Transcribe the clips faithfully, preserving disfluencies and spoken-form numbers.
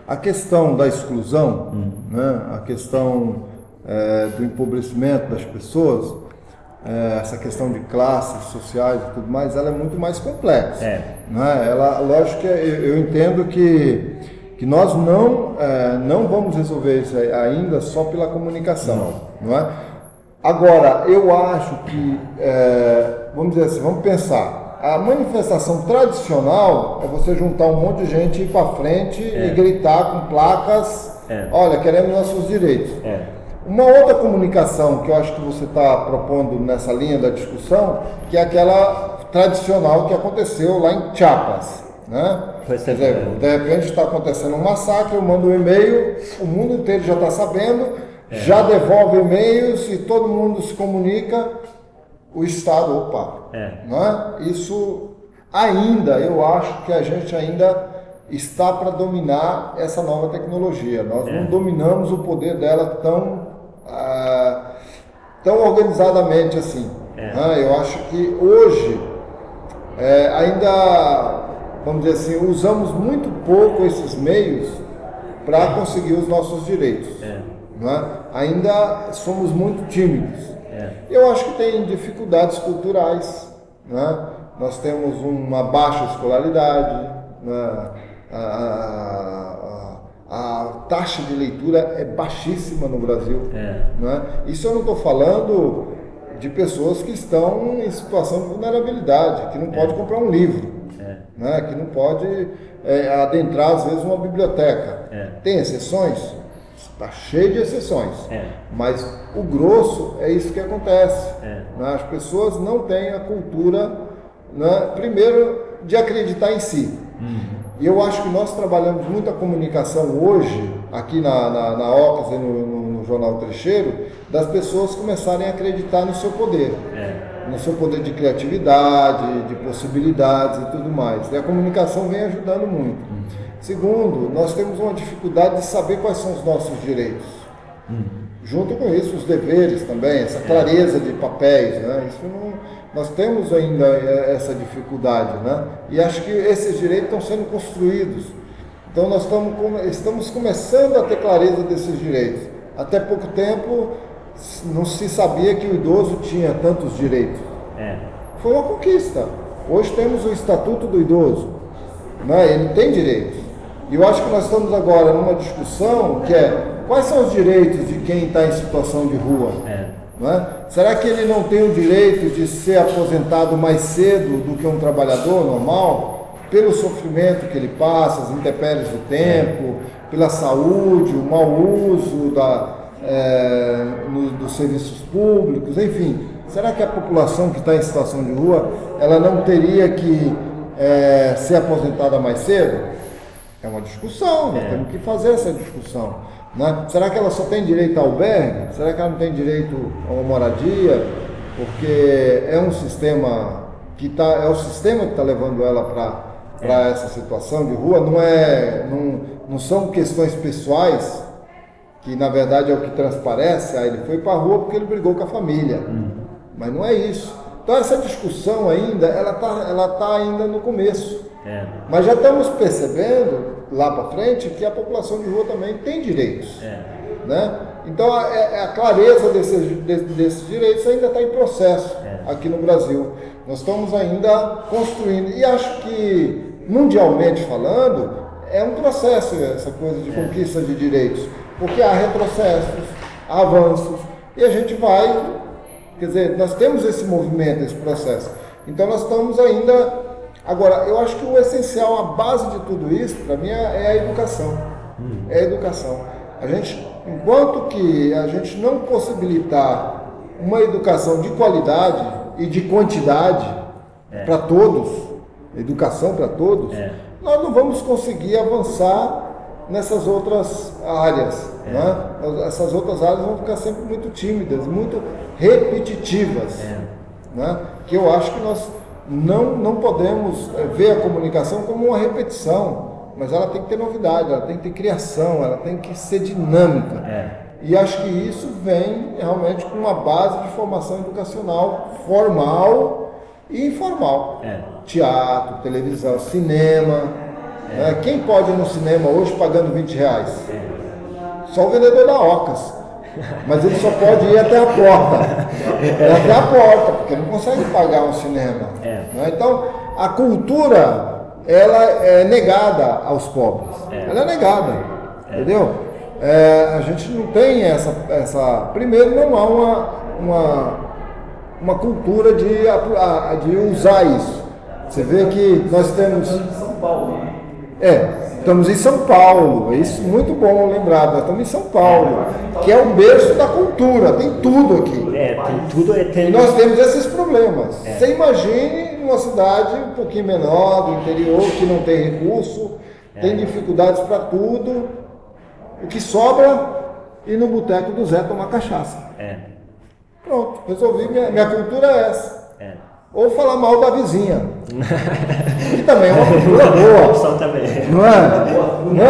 A questão da exclusão, Hum. né, a questão é, do empobrecimento das pessoas, é, essa questão de classes sociais e tudo mais, ela é muito mais complexa. É. Né? Ela, lógico que eu, eu entendo que, que nós não, é, não vamos resolver isso ainda só pela comunicação. Não. Não é? Agora, eu acho que, é, vamos dizer assim, vamos pensar, a manifestação tradicional é você juntar um monte de gente, ir para frente É. e gritar com placas, É. olha, queremos nossos direitos. É. Uma outra comunicação que eu acho que você está propondo nessa linha da discussão, que é aquela tradicional que aconteceu lá em Chiapas, né? Foi Quer dizer, de repente está acontecendo um massacre, eu mando um e-mail, o mundo inteiro já está sabendo, é. já devolve e-mails e todo mundo se comunica, o Estado, opa, é. não é? Isso ainda, eu acho que a gente ainda está para dominar essa nova tecnologia. Nós é. não dominamos o poder dela tão, ah, tão organizadamente assim. É. Né? Eu acho que hoje é, ainda, vamos dizer assim, usamos muito pouco esses meios para conseguir os nossos direitos. É. Né? Ainda somos muito tímidos. É. Eu acho que tem dificuldades culturais. Né? Nós temos uma baixa escolaridade, né? A, a, a, a taxa de leitura é baixíssima no Brasil. É. Né? Isso eu não estou falando de pessoas que estão em situação de vulnerabilidade, que não é. pode comprar um livro, é. né? que não pode é, adentrar, às vezes, uma biblioteca. É. Tem exceções? Está cheio de exceções, é. mas o grosso é isso que acontece. É. Né? As pessoas não têm a cultura, né, primeiro, de acreditar em si. Uhum. E eu acho que nós trabalhamos muito a comunicação hoje, aqui na, na, na Ocas e no, no, no Jornal Trecheiro, das pessoas começarem a acreditar no seu poder, é. no seu poder de criatividade, de possibilidades e tudo mais. E a comunicação vem ajudando muito. Uhum. Segundo, nós temos uma dificuldade de saber quais são os nossos direitos. Uhum. Junto com isso, os deveres também, essa clareza de papéis, né? Isso não, nós temos ainda essa dificuldade, né? E acho que esses direitos estão sendo construídos. Então nós estamos, estamos começando a ter clareza desses direitos. Até pouco tempo não se sabia que o idoso tinha tantos direitos. É. Foi uma conquista. Hoje temos o Estatuto do Idoso, né? Ele tem direitos. E eu acho que nós estamos agora numa discussão que é quais são os direitos de quem está em situação de rua? É. Não é? Será que ele não tem o direito de ser aposentado mais cedo do que um trabalhador normal? Pelo sofrimento que ele passa, as intempéries do tempo, pela saúde, o mau uso da, é, no, dos serviços públicos, enfim. Será que a população que está em situação de rua, ela não teria que é, ser aposentada mais cedo? É uma discussão, nós é. temos que fazer essa discussão. Né? Será que ela só tem direito a albergue? Será que ela não tem direito a uma moradia? Porque é um sistema que tá, é o sistema que está levando ela para é. essa situação de rua. Não, é, não, não são questões pessoais, que na verdade é o que transparece. Ah, ele foi para a rua porque ele brigou com a família. Hum. Mas não é isso. Então essa discussão ainda, ela está ela tá ainda no começo. É. Mas já estamos percebendo lá para frente que a população de rua também tem direitos. É. Né? Então a, a clareza desses, desses direitos ainda está em processo é. aqui no Brasil. Nós estamos ainda construindo. E acho que, mundialmente falando, é um processo essa coisa de é. conquista de direitos. Porque há retrocessos, há avanços, e a gente vai. Quer dizer, nós temos esse movimento, esse processo. Então nós estamos ainda. Agora, eu acho que o essencial, a base de tudo isso, para mim, é a educação. Hum. É a educação. A gente, enquanto que a gente não possibilitar uma educação de qualidade e de quantidade é. para todos, educação para todos, é. nós não vamos conseguir avançar nessas outras áreas. É. Né? Essas outras áreas vão ficar sempre muito tímidas, muito repetitivas. É. Né? Que eu acho que nós não, não podemos ver a comunicação como uma repetição, mas ela tem que ter novidade, ela tem que ter criação, ela tem que ser dinâmica. É. E acho que isso vem realmente com uma base de formação educacional formal e informal. É. Teatro, televisão, cinema, É. Né? Quem pode ir no cinema hoje pagando vinte reais? É. Só o vendedor da Ocas. Mas ele só pode ir até a porta. É até a porta, porque não consegue pagar um cinema. É. Né? Então, a cultura, ela é negada aos pobres. É. Ela é negada. É. Entendeu? É, a gente não tem essa, essa... Primeiro, não há uma, uma, uma cultura de, de usar isso. Você vê que nós temos... São Paulo, né? É. Estamos em São Paulo, é isso muito bom lembrar, nós estamos em São Paulo, que é o berço da cultura, tem tudo aqui. É, tem tudo. É, tem... E nós temos esses problemas. É. Você imagine uma cidade um pouquinho menor, do interior, que não tem recurso, é. tem dificuldades para tudo, o que sobra ir no boteco do Zé tomar cachaça. É. Pronto, resolvi, minha, minha cultura é essa. É. Ou falar mal da vizinha, que também é uma cultura boa, também. Não é? Não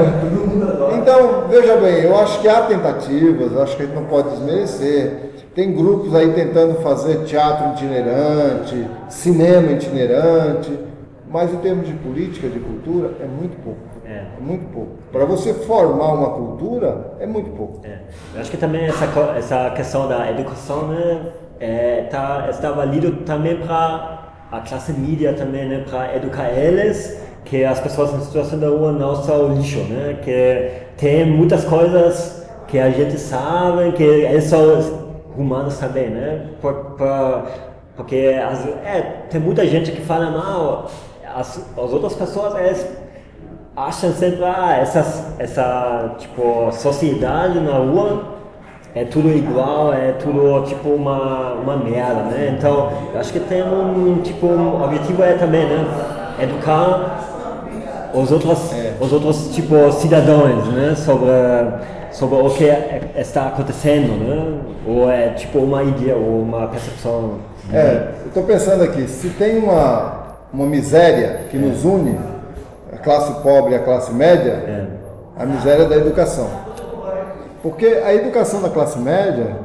é? Então, veja bem, eu acho que há tentativas, eu acho que a gente não pode desmerecer. Tem grupos aí tentando fazer teatro itinerante, cinema itinerante, mas em termos de política, de cultura, é muito pouco. É, é muito pouco. Para você formar uma cultura, é muito pouco. É. Eu acho que também essa, essa questão da educação, né? É, tá, está válido também para a classe média também, né, para educar eles que as pessoas em situação da rua não são lixo, né, que tem muitas coisas que a gente sabe que eles são humanos também, né, por, por, porque as, é, tem muita gente que fala mal, as, as outras pessoas eles acham sempre ah, essas, essa tipo sociedade na rua é tudo igual, é tudo tipo uma, uma merda, né? Então, eu acho que tem um, tipo, um objetivo é também, né? Educar os outros, é. os outros, tipo, cidadãos, né? Sobre, sobre o que está acontecendo, né? Ou é, tipo, uma ideia, ou uma percepção. Né? É, eu estou pensando aqui, se tem uma, uma miséria que é. nos une, a classe pobre e a classe média, é. a miséria é da educação. Porque a educação da classe média,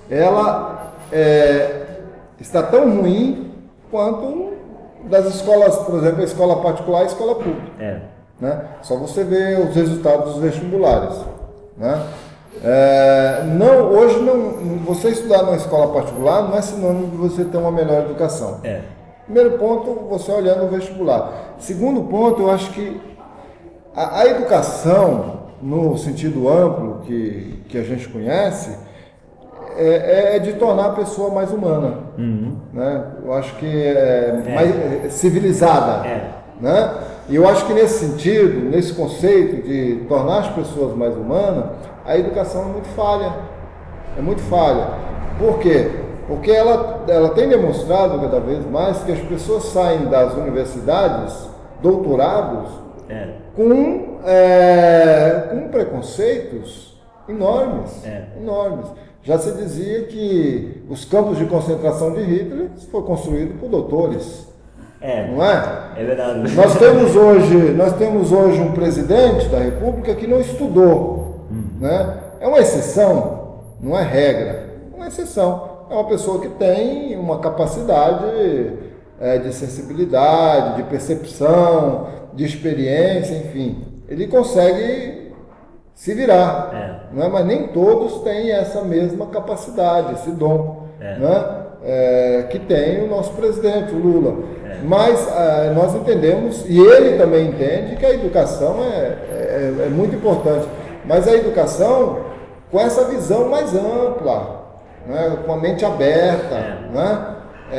ela é, está tão ruim quanto das escolas, por exemplo, a escola particular e a escola pública. É. Né? Só você vê os resultados dos vestibulares. Né? É, não, hoje, não, você estudar numa escola particular não é sinônimo de você ter uma melhor educação. É. Primeiro ponto, você olhando o vestibular. Segundo ponto, eu acho que a, a educação... no sentido amplo que, que a gente conhece, é, é de tornar a pessoa mais humana. Uhum. Né? Eu acho que é, é. mais civilizada. É. Né? E eu acho que nesse sentido, nesse conceito de tornar as pessoas mais humanas, a educação é muito falha. É muito falha. Por quê? Porque ela, ela tem demonstrado cada vez mais que as pessoas saem das universidades, doutorados, é. com, é, com preconceitos enormes, é. enormes. Já se dizia que os campos de concentração de Hitler foi construído por doutores. É, não é? É verdade. Nós temos hoje, nós temos hoje um presidente da República que não estudou. Hum. Né? É uma exceção, não é regra. É uma exceção. É uma pessoa que tem uma capacidade é, de sensibilidade, de percepção, de experiência, enfim. Ele consegue se virar. É. Né? Mas nem todos têm essa mesma capacidade, esse dom. É. Né? É, que tem o nosso presidente, o Lula. É. Mas é, nós entendemos, e ele também entende, que a educação é, é, é muito importante. Mas a educação com essa visão mais ampla, né? Com a mente aberta, é. Né?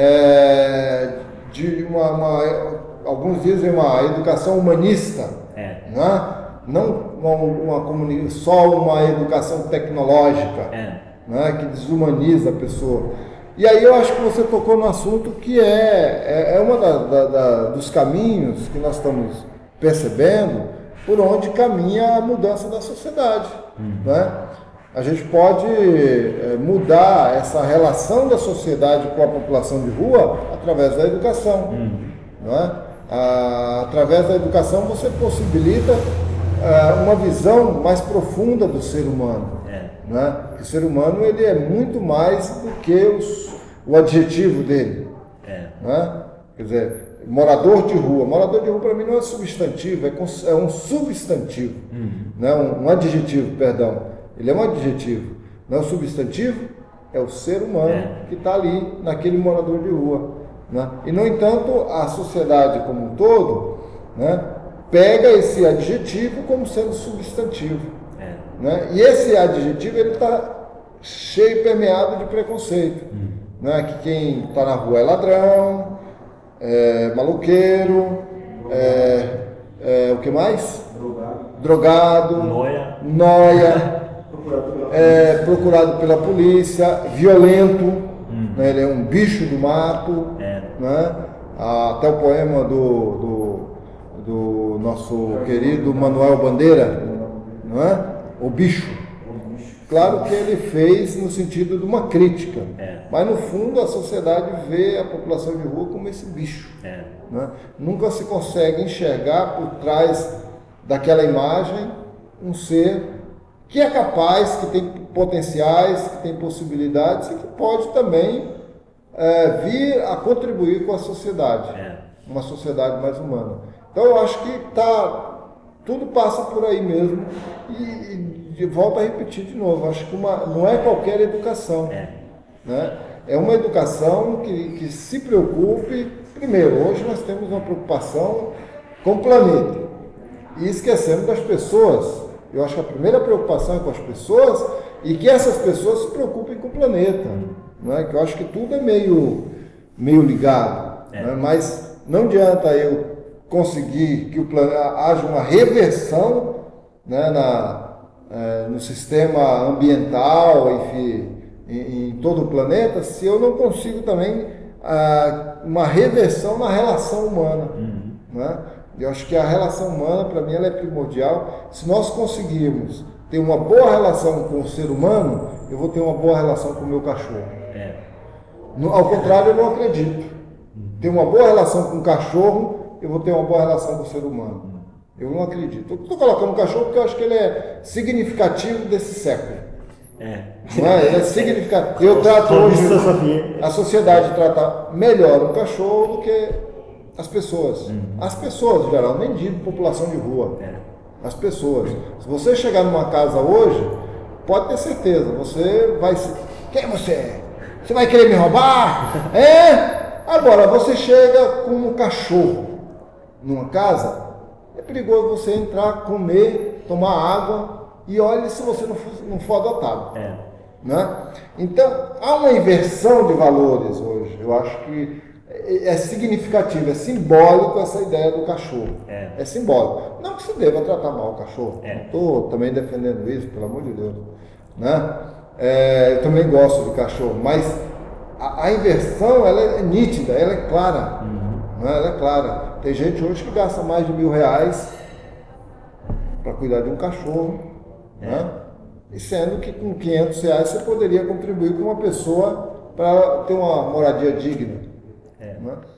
É, de uma, uma, alguns dizem uma educação humanista, é. Né? Não uma, uma, só uma educação tecnológica, é. Né? Que desumaniza a pessoa. E aí eu acho que você tocou no assunto que é, é, é um da, da, da, dos caminhos que nós estamos percebendo por onde caminha a mudança da sociedade. Uhum. Né? A gente pode é, mudar essa relação da sociedade com a população de rua através da educação. Uhum. Né? A, através da educação você possibilita é, uma visão mais profunda do ser humano. Né? O ser humano ele é muito mais do que os, o adjetivo dele. É. Né? Quer dizer, morador de rua. Morador de rua para mim não é substantivo, é, cons- é um substantivo, Uhum. né? um, um adjetivo, perdão. Ele é um adjetivo, não é um substantivo, é o ser humano É. que está ali naquele morador de rua. Né? E, no entanto, a sociedade como um todo, né, pega esse adjetivo como sendo substantivo. É. Né? E esse adjetivo está cheio, permeado de preconceito. Uhum. Né? Que quem está na rua é ladrão, é maloqueiro, é, é, o que mais? Drogado. Drogado, Noia. noia, Procurado pela é, procurado pela polícia, violento, Hum. né? Ele é um bicho do mato. É. Né? Ah, até o poema do, do, do nosso querido Manuel Bandeira, não é? O bicho. Claro que ele fez no sentido de uma crítica, É. mas no fundo a sociedade vê a população de rua como esse bicho. É. Né? Nunca se consegue enxergar por trás daquela imagem um ser que é capaz, que tem potenciais, que tem possibilidades e que pode também é, vir a contribuir com a sociedade, É. uma sociedade mais humana. Então eu acho que tá, tudo passa por aí mesmo e, e volto a repetir de novo, acho que uma, não é qualquer educação. É. Né? É uma educação que, que se preocupe, primeiro, hoje nós temos uma preocupação com o planeta e esquecemos das pessoas. Eu acho que a primeira preocupação é com as pessoas e que essas pessoas se preocupem com o planeta. Né? Que eu acho que tudo é meio, meio ligado, É. né? Mas não adianta eu conseguir que o planeta, haja uma reversão, né, na, é, no sistema ambiental, enfim, em, em todo o planeta, se eu não consigo também ah, uma reversão na relação humana. Uhum. Né? Eu acho que a relação humana, para mim, ela é primordial. Se nós conseguirmos ter uma boa relação com o ser humano, eu vou ter uma boa relação com o meu cachorro. É. No, ao contrário, eu não acredito. Ter uma boa relação com o cachorro, eu vou ter uma boa relação com o ser humano. Eu não acredito. Eu estou colocando o cachorro porque eu acho que ele é significativo desse século. É. Não é? Ele é significativo. Eu trato hoje, a sociedade trata melhor o cachorro do que as pessoas. As pessoas, em geral, mendigo, população de rua. É. As pessoas. Se você chegar numa casa hoje, pode ter certeza, você vai se... Quem é você? Você vai querer me roubar? É? Agora, você chega com um cachorro numa casa, é perigoso você entrar, comer, tomar água e olhe se você não for, não for adotado. É. Né? Então, há uma inversão de valores hoje. Eu acho que é significativo, é simbólico essa ideia do cachorro. É. É simbólico. Não que se deva tratar mal o cachorro. É. Não estou também defendendo isso, pelo amor de Deus. Né? É, eu também gosto de cachorro, mas a, a inversão ela é nítida, ela é clara. Uhum. Né? Ela é clara. Tem gente hoje que gasta mais de mil reais para cuidar de um cachorro. É. Né? E sendo que com quinhentos reais você poderia contribuir com uma pessoa para ter uma moradia digna. É. Né?